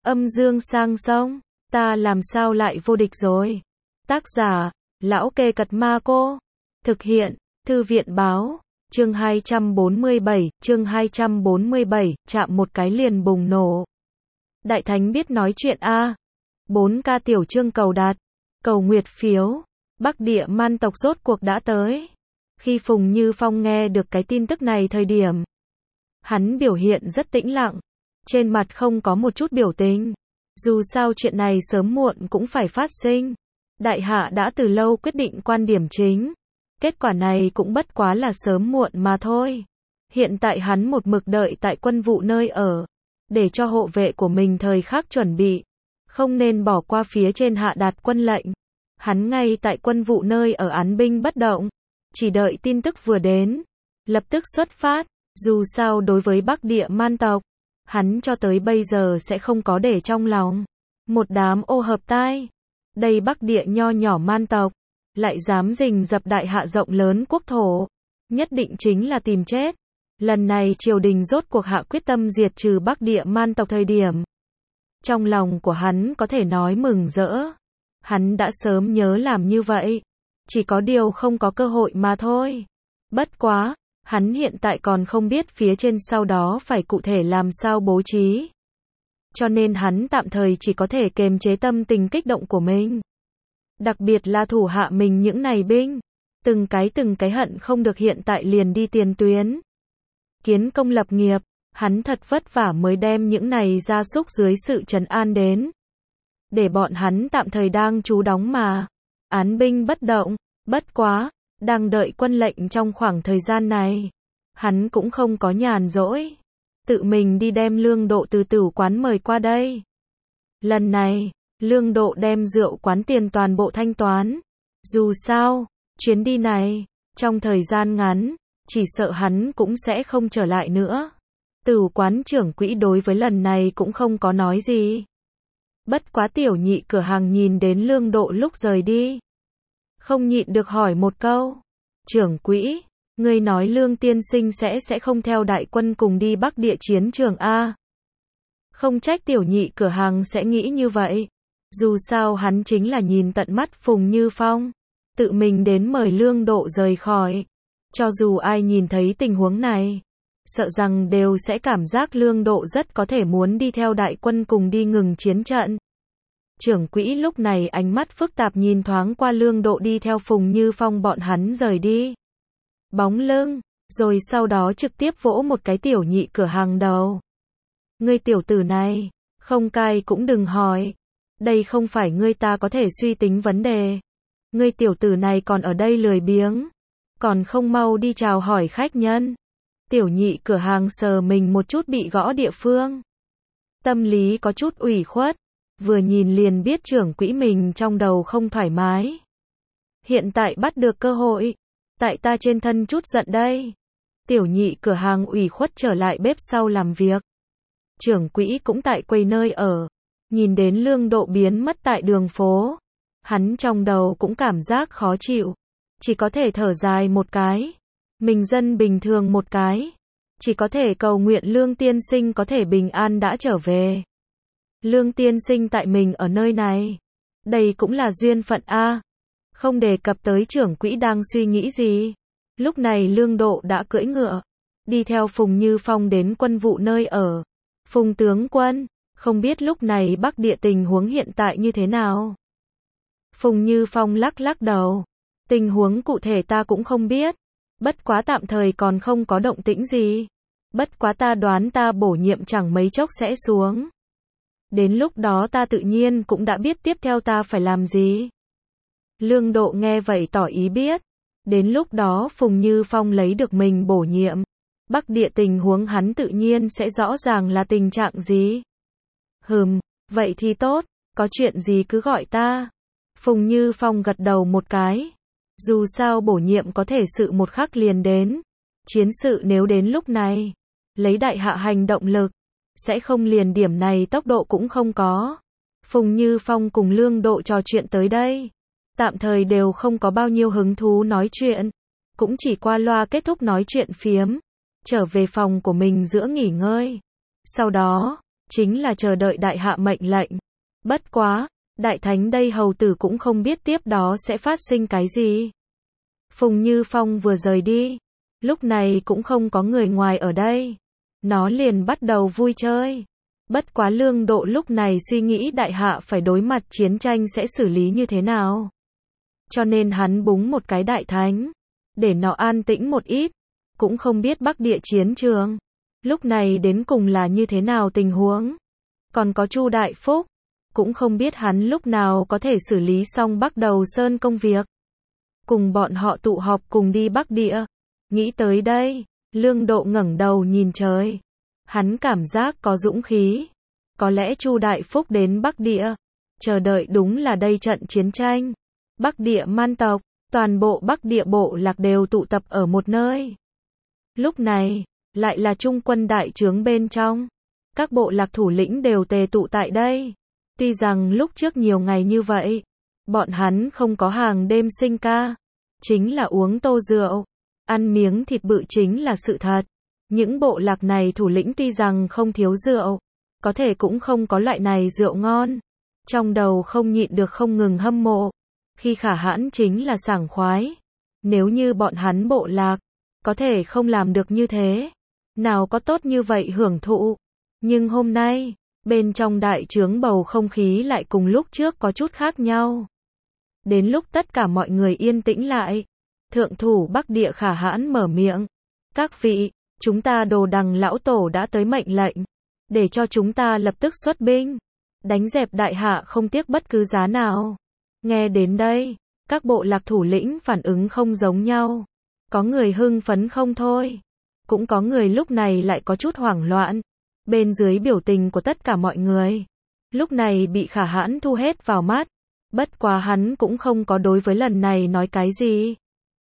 Âm dương sang sông, ta làm sao lại vô địch rồi. Tác giả, Lão Kê Cật Ma Cô. Thực hiện, Thư viện Báo. Chương 247, chạm một cái liền bùng nổ. Đại Thánh biết nói chuyện a. 4K tiểu chương cầu đạt, cầu nguyệt phiếu. Bắc Địa Man tộc rốt cuộc đã tới. Khi Phùng Như Phong nghe được cái tin tức này thời điểm, hắn biểu hiện rất tĩnh lặng, trên mặt không có một chút biểu tình. Dù sao chuyện này sớm muộn cũng phải phát sinh. Đại hạ đã từ lâu quyết định quan điểm chính. Kết quả này cũng bất quá là sớm muộn mà thôi. Hiện tại hắn một mực đợi tại quân vụ nơi ở, để cho hộ vệ của mình thời khắc chuẩn bị, không nên bỏ qua phía trên hạ đạt quân lệnh. Hắn ngay tại quân vụ nơi ở án binh bất động, chỉ đợi tin tức vừa đến, lập tức xuất phát. Dù sao đối với Bắc Địa Man tộc, hắn cho tới bây giờ sẽ không có để trong lòng. Một đám ô hợp tai. Đây Bắc Địa nho nhỏ man tộc, lại dám rình rập đại hạ rộng lớn quốc thổ, nhất định chính là tìm chết. Lần này triều đình rốt cuộc hạ quyết tâm diệt trừ Bắc Địa Man tộc thời điểm, trong lòng của hắn có thể nói mừng rỡ. Hắn đã sớm nhớ làm như vậy, chỉ có điều không có cơ hội mà thôi. Bất quá, hắn hiện tại còn không biết phía trên sau đó phải cụ thể làm sao bố trí. Cho nên hắn tạm thời chỉ có thể kiềm chế tâm tình kích động của mình. Đặc biệt là thủ hạ mình những này binh, từng cái hận không được hiện tại liền đi tiền tuyến. Kiến công lập nghiệp, hắn thật vất vả mới đem những này gia súc dưới sự trấn an đến. Để bọn hắn tạm thời đang trú đóng mà, án binh bất động. Bất quá, đang đợi quân lệnh trong khoảng thời gian này, hắn cũng không có nhàn rỗi, tự mình đi đem Lương Độ từ tử quán mời qua đây. Lần này, Lương Độ đem rượu quán tiền toàn bộ thanh toán. Dù sao, chuyến đi này, trong thời gian ngắn, chỉ sợ hắn cũng sẽ không trở lại nữa. Tử quán trưởng quỹ đối với lần này cũng không có nói gì. Bất quá tiểu nhị cửa hàng nhìn đến Lương Độ lúc rời đi, không nhịn được hỏi một câu. Trưởng quỹ, ngươi nói Lương tiên sinh sẽ không theo đại quân cùng đi Bắc Địa chiến trường a? Không trách tiểu nhị cửa hàng sẽ nghĩ như vậy. Dù sao hắn chính là nhìn tận mắt Phùng Như Phong tự mình đến mời Lương Độ rời khỏi. Cho dù ai nhìn thấy tình huống này, sợ rằng đều sẽ cảm giác Lương Độ rất có thể muốn đi theo đại quân cùng đi ngừng chiến trận. Trưởng quỹ lúc này ánh mắt phức tạp nhìn thoáng qua Lương Độ đi theo Phùng Như Phong bọn hắn rời đi bóng lưng, rồi sau đó trực tiếp vỗ một cái tiểu nhị cửa hàng đầu. Ngươi tiểu tử này, không cai cũng đừng hỏi. Đây không phải ngươi ta có thể suy tính vấn đề. Ngươi tiểu tử này còn ở đây lười biếng, còn không mau đi chào hỏi khách nhân. Tiểu nhị cửa hàng sờ mình một chút bị gõ địa phương, tâm lý có chút ủy khuất, vừa nhìn liền biết trưởng quỹ mình trong đầu không thoải mái. Hiện tại bắt được cơ hội, tại ta trên thân chút giận đây. Tiểu nhị cửa hàng ủy khuất trở lại bếp sau làm việc. Trưởng quỹ cũng tại quầy nơi ở, nhìn đến Lương Độ biến mất tại đường phố, hắn trong đầu cũng cảm giác khó chịu, chỉ có thể thở dài một cái. Mình dân bình thường một cái, chỉ có thể cầu nguyện Lương tiên sinh có thể bình an đã trở về. Lương tiên sinh tại mình ở nơi này, đây cũng là duyên phận a. Không đề cập tới trưởng quỹ đang suy nghĩ gì. Lúc này Lương Độ đã cưỡi ngựa, đi theo Phùng Như Phong đến quân vụ nơi ở. Phùng tướng quân, không biết lúc này Bắc Địa tình huống hiện tại như thế nào? Phùng Như Phong lắc lắc đầu. Tình huống cụ thể ta cũng không biết. Bất quá tạm thời còn không có động tĩnh gì. Bất quá ta đoán ta bổ nhiệm chẳng mấy chốc sẽ xuống. Đến lúc đó ta tự nhiên cũng đã biết tiếp theo ta phải làm gì. Lương Độ nghe vậy tỏ ý biết. Đến lúc đó Phùng Như Phong lấy được mình bổ nhiệm, Bắc Địa tình huống hắn tự nhiên sẽ rõ ràng là tình trạng gì. Vậy thì tốt, có chuyện gì cứ gọi ta. Phùng Như Phong gật đầu một cái. Dù sao bổ nhiệm có thể sự một khắc liền đến. Chiến sự nếu đến lúc này, lấy đại hạ hành động lực, sẽ không liền điểm này tốc độ cũng không có. Phùng Như Phong cùng Lương Độ trò chuyện tới đây, tạm thời đều không có bao nhiêu hứng thú nói chuyện, cũng chỉ qua loa kết thúc nói chuyện phiếm, trở về phòng của mình giữa nghỉ ngơi. Sau đó, chính là chờ đợi đại hạ mệnh lệnh. Bất quá, đại thánh đây hầu tử cũng không biết tiếp đó sẽ phát sinh cái gì. Phùng Như Phong vừa rời đi, lúc này cũng không có người ngoài ở đây. Nó liền bắt đầu vui chơi. Bất quá Lương Độ lúc này suy nghĩ đại hạ phải đối mặt chiến tranh sẽ xử lý như thế nào. Cho nên hắn búng một cái đại thánh, để nó an tĩnh một ít, cũng không biết Bắc Địa chiến trường lúc này đến cùng là như thế nào tình huống. Còn có Chu Đại Phúc, cũng không biết hắn lúc nào có thể xử lý xong Bắc Đầu Sơn công việc. Cùng bọn họ tụ họp cùng đi Bắc Địa. Nghĩ tới đây, Lương Độ ngẩng đầu nhìn trời. Hắn cảm giác có dũng khí. Có lẽ Chu Đại Phúc đến Bắc Địa, chờ đợi đúng là đây trận chiến tranh. Bắc Địa man tộc, toàn bộ Bắc Địa bộ lạc đều tụ tập ở một nơi. Lúc này, lại là trung quân đại trướng bên trong. Các bộ lạc thủ lĩnh đều tề tụ tại đây. Tuy rằng lúc trước nhiều ngày như vậy, bọn hắn không có hàng đêm sinh ca, chính là uống tô rượu, ăn miếng thịt bự chính là sự thật. Những bộ lạc này thủ lĩnh tuy rằng không thiếu rượu, có thể cũng không có loại này rượu ngon. Trong đầu không nhịn được không ngừng hâm mộ. Khi Khả Hãn chính là sảng khoái. Nếu như bọn hắn bộ lạc, có thể không làm được như thế. Nào có tốt như vậy hưởng thụ. Nhưng hôm nay, bên trong đại trướng bầu không khí lại cùng lúc trước có chút khác nhau. Đến lúc tất cả mọi người yên tĩnh lại, thượng thủ Bắc Địa Khả Hãn mở miệng. Các vị, chúng ta Đồ Đằng lão tổ đã tới mệnh lệnh, để cho chúng ta lập tức xuất binh, đánh dẹp đại hạ không tiếc bất cứ giá nào. Nghe đến đây, các bộ lạc thủ lĩnh phản ứng không giống nhau. Có người hưng phấn không thôi, cũng có người lúc này lại có chút hoảng loạn. Bên dưới biểu tình của tất cả mọi người, lúc này bị Khả Hãn thu hết vào mắt. Bất quá hắn cũng không có đối với lần này nói cái gì,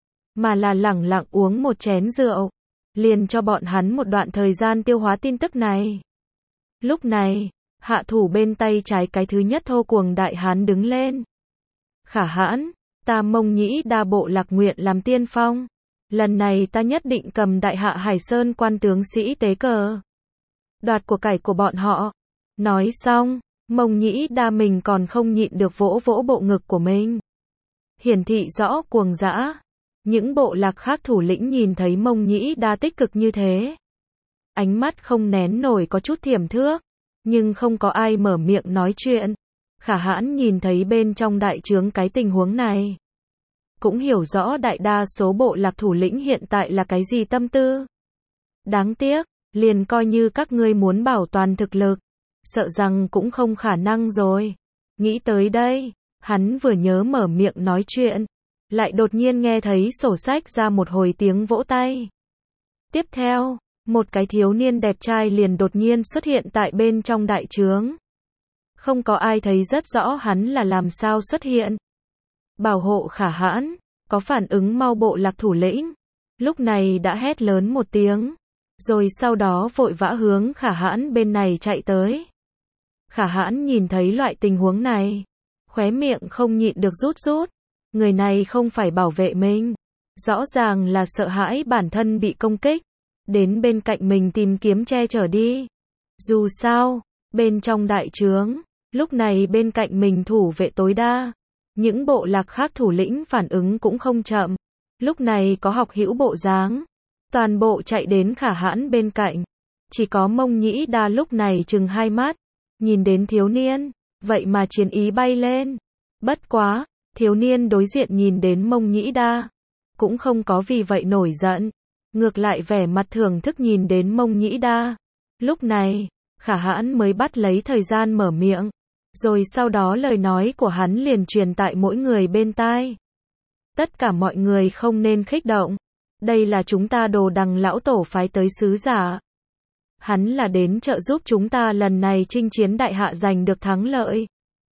mà là lẳng lặng uống một chén rượu, liền cho bọn hắn một đoạn thời gian tiêu hóa tin tức này. Lúc này, hạ thủ bên tay trái cái thứ nhất thô cuồng đại hán đứng lên. Khả Hãn, ta Mông Nhĩ Đa bộ lạc nguyện làm tiên phong. Lần này ta nhất định cầm đại hạ Hải Sơn quan tướng sĩ tế cờ, đoạt của cải của bọn họ. Nói xong, Mông Nhĩ Đa mình còn không nhịn được vỗ vỗ bộ ngực của mình, hiển thị rõ cuồng dã. Những bộ lạc khác thủ lĩnh nhìn thấy Mông Nhĩ Đa tích cực như thế, ánh mắt không nén nổi có chút thiểm thước, nhưng không có ai mở miệng nói chuyện. Khả Hãn nhìn thấy bên trong đại trướng cái tình huống này, cũng hiểu rõ đại đa số bộ lạc thủ lĩnh hiện tại là cái gì tâm tư. Đáng tiếc, liền coi như các ngươi muốn bảo toàn thực lực, sợ rằng cũng không khả năng rồi. Nghĩ tới đây, hắn vừa nhớ mở miệng nói chuyện, lại đột nhiên nghe thấy sổ sách ra một hồi tiếng vỗ tay. Tiếp theo, một cái thiếu niên đẹp trai liền đột nhiên xuất hiện tại bên trong đại trướng. Không có ai thấy rất rõ hắn là làm sao xuất hiện. Bảo hộ Khả Hãn, có phản ứng mau bộ lạc thủ lĩnh, lúc này đã hét lớn một tiếng, rồi sau đó vội vã hướng Khả Hãn bên này chạy tới. Khả Hãn nhìn thấy loại tình huống này, khóe miệng không nhịn được rút rút. Người này không phải bảo vệ mình, rõ ràng là sợ hãi bản thân bị công kích, đến bên cạnh mình tìm kiếm che chở đi. Dù sao, bên trong đại trướng, lúc này bên cạnh mình thủ vệ tối đa. Những bộ lạc khác thủ lĩnh phản ứng cũng không chậm, lúc này có học hữu bộ dáng, toàn bộ chạy đến Khả Hãn bên cạnh. Chỉ có Mông Nhĩ Đa lúc này trừng hai mắt, nhìn đến thiếu niên, vậy mà chiến ý bay lên. Bất quá, thiếu niên đối diện nhìn đến Mông Nhĩ Đa, cũng không có vì vậy nổi giận, ngược lại vẻ mặt thưởng thức nhìn đến Mông Nhĩ Đa. Lúc này, Khả Hãn mới bắt lấy thời gian mở miệng, rồi sau đó lời nói của hắn liền truyền tại mỗi người bên tai. Tất cả mọi người không nên kích động, đây là chúng ta Đồ Đằng lão tổ phái tới sứ giả. Hắn là đến trợ giúp chúng ta lần này chinh chiến đại hạ giành được thắng lợi.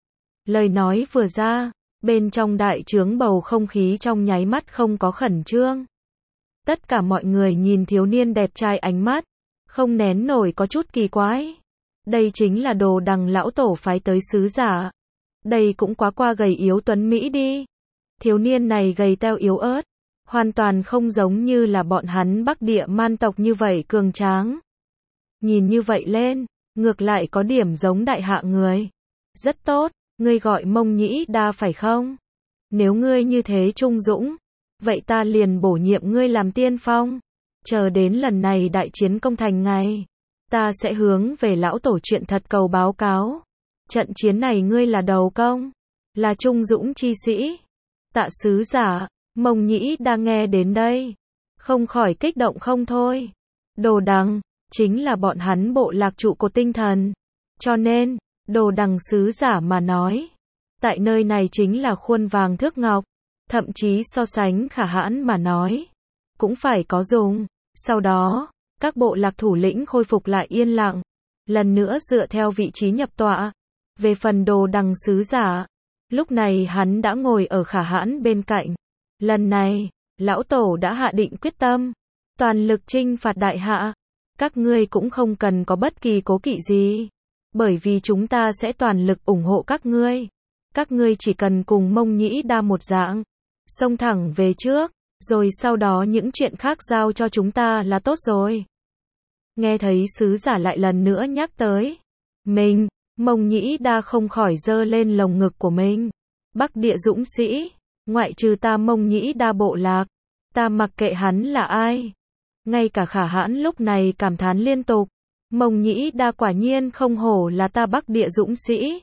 Lời nói vừa ra, bên trong đại trướng bầu không khí trong nháy mắt không có khẩn trương. Tất cả mọi người nhìn thiếu niên đẹp trai ánh mắt, không nén nổi có chút kỳ quái. Đây chính là Đồ Đằng lão tổ phái tới sứ giả. Đây cũng quá qua gầy yếu tuấn mỹ đi. Thiếu niên này gầy teo yếu ớt, hoàn toàn không giống như là bọn hắn Bắc Địa man tộc như vậy cường tráng. Nhìn như vậy lên, ngược lại có điểm giống đại hạ người. Rất tốt, ngươi gọi Mông Nhĩ Đa phải không? Nếu ngươi như thế trung dũng, vậy ta liền bổ nhiệm ngươi làm tiên phong. Chờ đến lần này đại chiến công thành ngày, ta sẽ hướng về lão tổ chuyện thật cầu báo cáo. Trận chiến này ngươi là đầu công, là trung dũng chi sĩ. Tạ sứ giả, Mông Nhĩ Đa nghe đến đây, không khỏi kích động không thôi. Đồ Đằng, chính là bọn hắn bộ lạc trụ cột tinh thần. Cho nên, Đồ Đằng sứ giả mà nói, tại nơi này chính là khuôn vàng thước ngọc, thậm chí so sánh Khả Hãn mà nói, cũng phải có dùng. Sau đó, các bộ lạc thủ lĩnh khôi phục lại yên lặng, lần nữa dựa theo vị trí nhập tọa. Về phần Đồ Đằng sứ giả, lúc này hắn đã ngồi ở Khả Hãn bên cạnh. Lần này, lão tổ đã hạ định quyết tâm, toàn lực chinh phạt đại hạ. Các ngươi cũng không cần có bất kỳ cố kỵ gì, bởi vì chúng ta sẽ toàn lực ủng hộ các ngươi. Các ngươi chỉ cần cùng Mông Nhĩ Đa một dạng, xông thẳng về trước, rồi sau đó những chuyện khác giao cho chúng ta là tốt rồi. Nghe thấy sứ giả lại lần nữa nhắc tới mình, Mông Nhĩ Đa không khỏi giơ lên lồng ngực của mình. Bắc địa dũng sĩ, ngoại trừ ta Mông Nhĩ Đa bộ lạc, ta mặc kệ hắn là ai. Ngay cả Khả Hãn lúc này cảm thán liên tục. Mông Nhĩ Đa quả nhiên không hổ là ta Bắc địa dũng sĩ.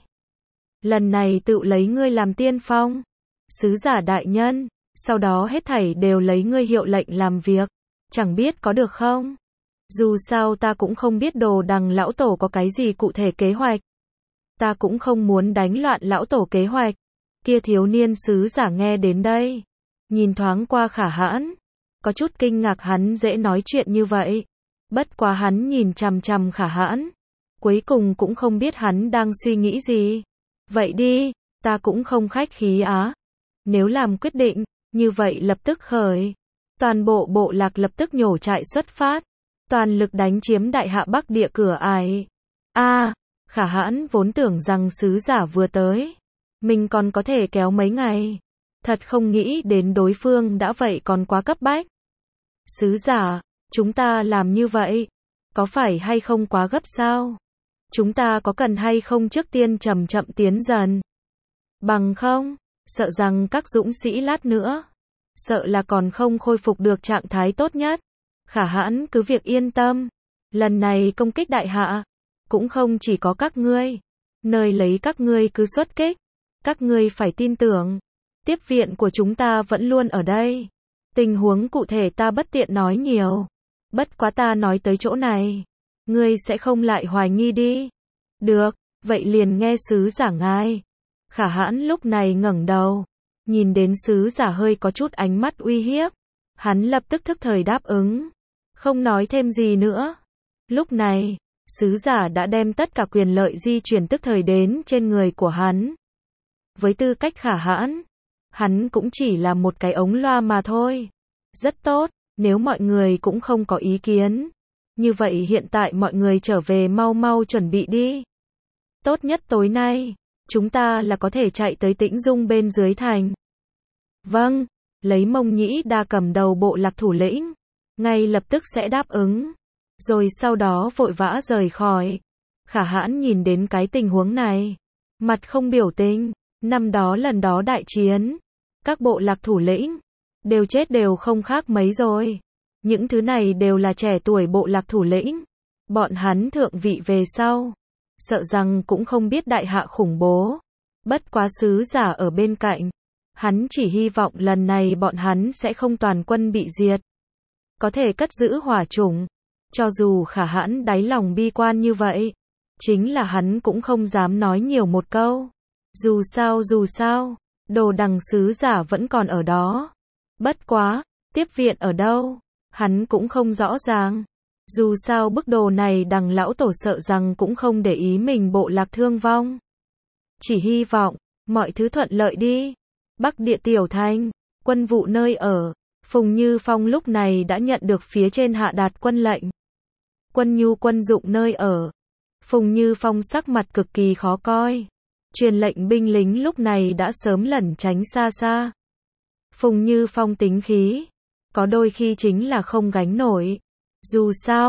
Lần này tự lấy ngươi làm tiên phong. Sứ giả đại nhân, sau đó hết thảy đều lấy ngươi hiệu lệnh làm việc. Chẳng biết có được không? Dù sao ta cũng không biết Đồ Đằng lão tổ có cái gì cụ thể kế hoạch. Ta cũng không muốn đánh loạn lão tổ kế hoạch. Kia thiếu niên sứ giả nghe đến đây, nhìn thoáng qua Khả Hãn, có chút kinh ngạc hắn dễ nói chuyện như vậy. Bất quá hắn nhìn chằm chằm Khả Hãn, cuối cùng cũng không biết hắn đang suy nghĩ gì. Vậy đi, ta cũng không khách khí á. Nếu làm quyết định, như vậy lập tức khởi. Toàn bộ bộ lạc lập tức nhổ trại xuất phát, toàn lực đánh chiếm đại hạ Bắc địa cửa ải. Khả Hãn vốn tưởng rằng sứ giả vừa tới, mình còn có thể kéo mấy ngày. Thật không nghĩ đến đối phương đã vậy còn quá cấp bách. Sứ giả, chúng ta làm như vậy, có phải hay không quá gấp sao? Chúng ta có cần hay không trước tiên chậm chậm tiến dần? Bằng không, sợ rằng các dũng sĩ lát nữa, sợ là còn không khôi phục được trạng thái tốt nhất. Khả Hãn cứ việc yên tâm, lần này công kích đại hạ, cũng không chỉ có các ngươi, nơi lấy các ngươi cứ xuất kích. Các ngươi phải tin tưởng, tiếp viện của chúng ta vẫn luôn ở đây. Tình huống cụ thể ta bất tiện nói nhiều. Bất quá ta nói tới chỗ này, ngươi sẽ không lại hoài nghi đi. Được, vậy liền nghe sứ giả ngài. Khả Hãn lúc này ngẩng đầu, nhìn đến sứ giả hơi có chút ánh mắt uy hiếp. Hắn lập tức thức thời đáp ứng, không nói thêm gì nữa. Lúc này, sứ giả đã đem tất cả quyền lợi di chuyển tức thời đến trên người của hắn. Với tư cách Khả Hãn, hắn cũng chỉ là một cái ống loa mà thôi. Rất tốt, nếu mọi người cũng không có ý kiến. Như vậy hiện tại mọi người trở về mau mau chuẩn bị đi. Tốt nhất tối nay, chúng ta là có thể chạy tới Tĩnh Dung bên dưới thành. Vâng, lấy Mông Nhĩ Đa cầm đầu bộ lạc thủ lĩnh, ngay lập tức sẽ đáp ứng. Rồi sau đó vội vã rời khỏi. Khả Hãn nhìn đến cái tình huống này, mặt không biểu tình. Năm đó lần đó đại chiến, các bộ lạc thủ lĩnh đều chết đều không khác mấy rồi. Những thứ này đều là trẻ tuổi bộ lạc thủ lĩnh. Bọn hắn thượng vị về sau, sợ rằng cũng không biết đại hạ khủng bố. Bất quá sứ giả ở bên cạnh, hắn chỉ hy vọng lần này bọn hắn sẽ không toàn quân bị diệt, có thể cất giữ hỏa chủng. Cho dù Khả Hãn đáy lòng bi quan như vậy, chính là hắn cũng không dám nói nhiều một câu. Dù sao, Đồ Đằng sứ giả vẫn còn ở đó. Bất quá, tiếp viện ở đâu, hắn cũng không rõ ràng. Dù sao bức đồ này Đằng lão tổ sợ rằng cũng không để ý mình bộ lạc thương vong. Chỉ hy vọng, mọi thứ thuận lợi đi. Bắc địa tiểu thành, quân vụ nơi ở, Phùng Như Phong lúc này đã nhận được phía trên hạ đạt quân lệnh. Quân nhu quân dụng nơi ở. Phùng Như Phong sắc mặt cực kỳ khó coi. Truyền lệnh binh lính lúc này đã sớm lẩn tránh xa xa. Phùng Như Phong tính khí, có đôi khi chính là không gánh nổi. Dù sao,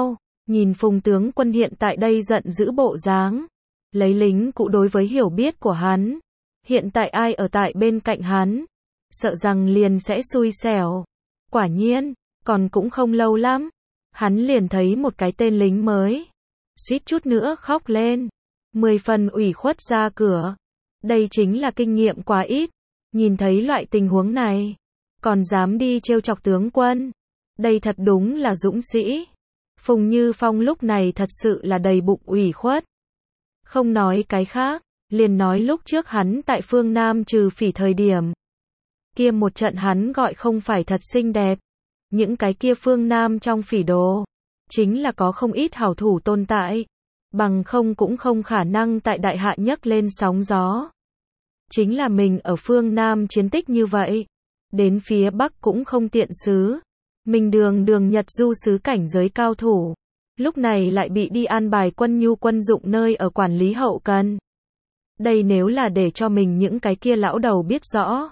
Nhìn Phùng tướng quân hiện tại đây giận dữ bộ dáng, lấy lính cũ đối với hiểu biết của hắn, hiện tại ai ở tại bên cạnh hắn, sợ rằng liền sẽ xui xẻo. Quả nhiên, còn cũng không lâu lắm, hắn liền thấy một cái tên lính mới, suýt chút nữa khóc lên, 10 phần ủy khuất ra cửa. Đây chính là kinh nghiệm quá ít, nhìn thấy loại tình huống này, còn dám đi trêu chọc tướng quân. Đây thật đúng là dũng sĩ. Phùng Như Phong lúc này thật sự là đầy bụng ủy khuất. Không nói cái khác, liền nói lúc trước hắn tại phương Nam trừ phỉ thời điểm. Kia một trận hắn gọi không phải thật xinh đẹp. Những cái kia phương Nam trong phỉ đồ, chính là có không ít hảo thủ tồn tại. Bằng không cũng không khả năng tại đại hạ nhấc lên sóng gió. Chính là mình ở phương Nam chiến tích như vậy. Đến phía Bắc cũng không tiện xứ. Mình đường Nhật du xứ cảnh giới cao thủ. Lúc này lại bị đi an bài quân nhu quân dụng nơi ở quản lý hậu cần. Đây nếu là để cho mình những cái kia lão đầu biết rõ.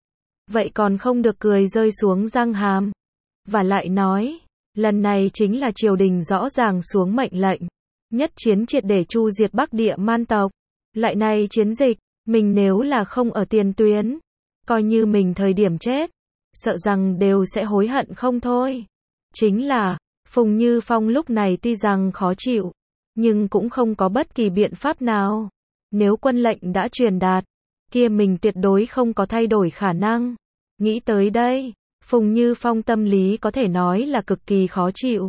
Vậy còn không được cười rơi xuống răng hàm. Và lại nói, lần này chính là triều đình rõ ràng xuống mệnh lệnh. Nhất chiến triệt để chu diệt Bắc Địa man tộc. Lại này chiến dịch, mình nếu là không ở tiền tuyến, coi như mình thời điểm chết, sợ rằng đều sẽ hối hận không thôi. Chính là, Phùng Như Phong lúc này tuy rằng khó chịu, nhưng cũng không có bất kỳ biện pháp nào. Nếu quân lệnh đã truyền đạt, kia mình tuyệt đối không có thay đổi khả năng. Nghĩ tới đây, Phùng Như Phong tâm lý có thể nói là cực kỳ khó chịu.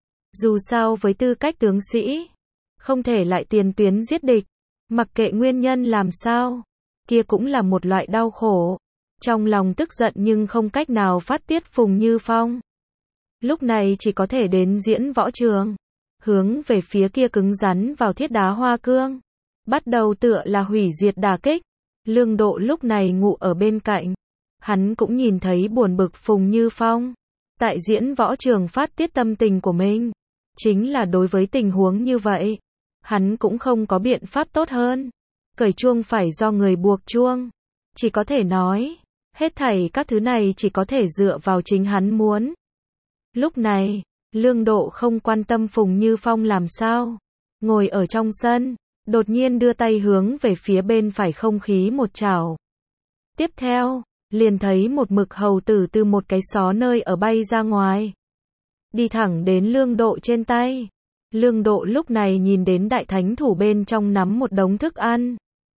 Dù sao với tư cách tướng sĩ, không thể lại tiền tuyến giết địch, mặc kệ nguyên nhân làm sao, kia cũng là một loại đau khổ. Trong lòng tức giận nhưng không cách nào phát tiết Phùng Như Phong. Lúc này chỉ có thể đến diễn võ trường, hướng về phía kia cứng rắn vào thiết đá hoa cương. Bắt đầu tựa là hủy diệt đả kích. Lương Độ lúc này ngủ ở bên cạnh. Hắn cũng nhìn thấy buồn bực Phùng Như Phong. Tại diễn võ trường phát tiết tâm tình của mình. Chính là đối với tình huống như vậy, hắn cũng không có biện pháp tốt hơn. Cởi chuông phải do người buộc chuông. Chỉ có thể nói, hết thảy các thứ này chỉ có thể dựa vào chính hắn muốn. Lúc này, Lương Độ không quan tâm Phùng Như Phong làm sao. Ngồi ở trong sân, đột nhiên đưa tay hướng về phía bên phải không khí một chảo. Tiếp theo, liền thấy một mực hầu tử từ một cái xó nơi ở bay ra ngoài. Đi thẳng đến Lương Độ trên tay. Lương Độ lúc này nhìn đến đại thánh thủ bên trong nắm một đống thức ăn.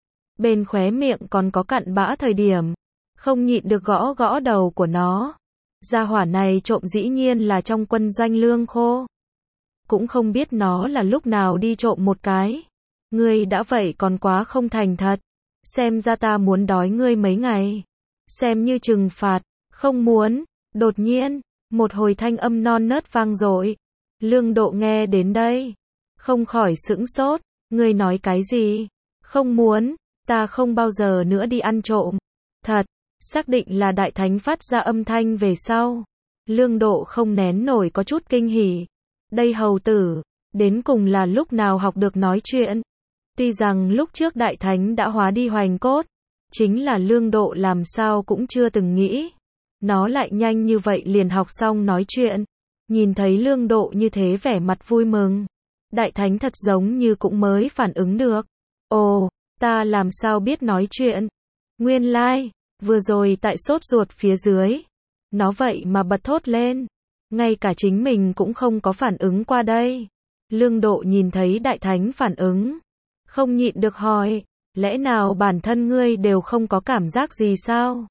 Bên khóe miệng còn có cặn bã thời điểm. Không nhịn được gõ gõ đầu của nó. Gia hỏa này trộm dĩ nhiên là trong quân doanh lương khô. Cũng không biết nó là lúc nào đi trộm một cái. Ngươi đã vậy còn quá không thành thật. Xem ra ta muốn đói ngươi mấy ngày. Xem như trừng phạt. Không muốn. Đột nhiên, một hồi thanh âm non nớt vang dội. Lương Độ nghe đến đây, không khỏi sững sốt. Ngươi nói cái gì? Không muốn. Ta không bao giờ nữa đi ăn trộm. Thật. Xác định là đại thánh phát ra âm thanh về sau. Lương Độ không nén nổi có chút kinh hỉ. Đây hầu tử, đến cùng là lúc nào học được nói chuyện. Tuy rằng lúc trước đại thánh đã hóa đi hoành cốt, chính là Lương Độ làm sao cũng chưa từng nghĩ. Nó lại nhanh như vậy liền học xong nói chuyện. Nhìn thấy Lương Độ như thế vẻ mặt vui mừng. Đại thánh thật giống như cũng mới phản ứng được. Ồ, ta làm sao biết nói chuyện. Nguyên lai, vừa rồi tại sốt ruột phía dưới. Nó vậy mà bật thốt lên. Ngay cả chính mình cũng không có phản ứng qua đây. Lương Độ nhìn thấy đại thánh phản ứng. Không nhịn được hỏi. Lẽ nào bản thân ngươi đều không có cảm giác gì sao?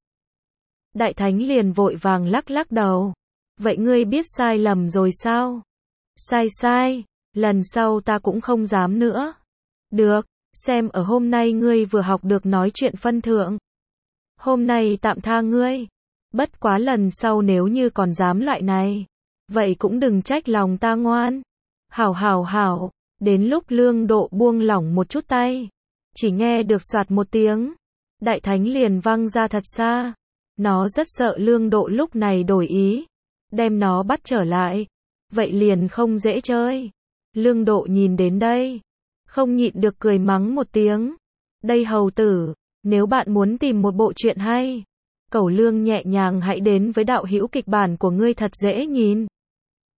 Đại thánh liền vội vàng lắc lắc đầu. Vậy ngươi biết sai lầm rồi sao? Sai, lần sau ta cũng không dám nữa. Được, xem ở hôm nay ngươi vừa học được nói chuyện phân thượng. Hôm nay tạm tha ngươi. Bất quá lần sau nếu như còn dám loại này, vậy cũng đừng trách lòng ta ngoan. Hảo. Đến lúc Lương Độ buông lỏng một chút tay, chỉ nghe được soạt một tiếng. Đại thánh liền văng ra thật xa. Nó rất sợ Lương Độ lúc này đổi ý. Đem nó bắt trở lại. Vậy liền không dễ chơi. Lương Độ nhìn đến đây, không nhịn được cười mắng một tiếng. Đây hầu tử, nếu bạn muốn tìm một bộ truyện hay, Cẩu Lương nhẹ nhàng hãy đến với đạo hữu kịch bản của ngươi thật dễ nhìn.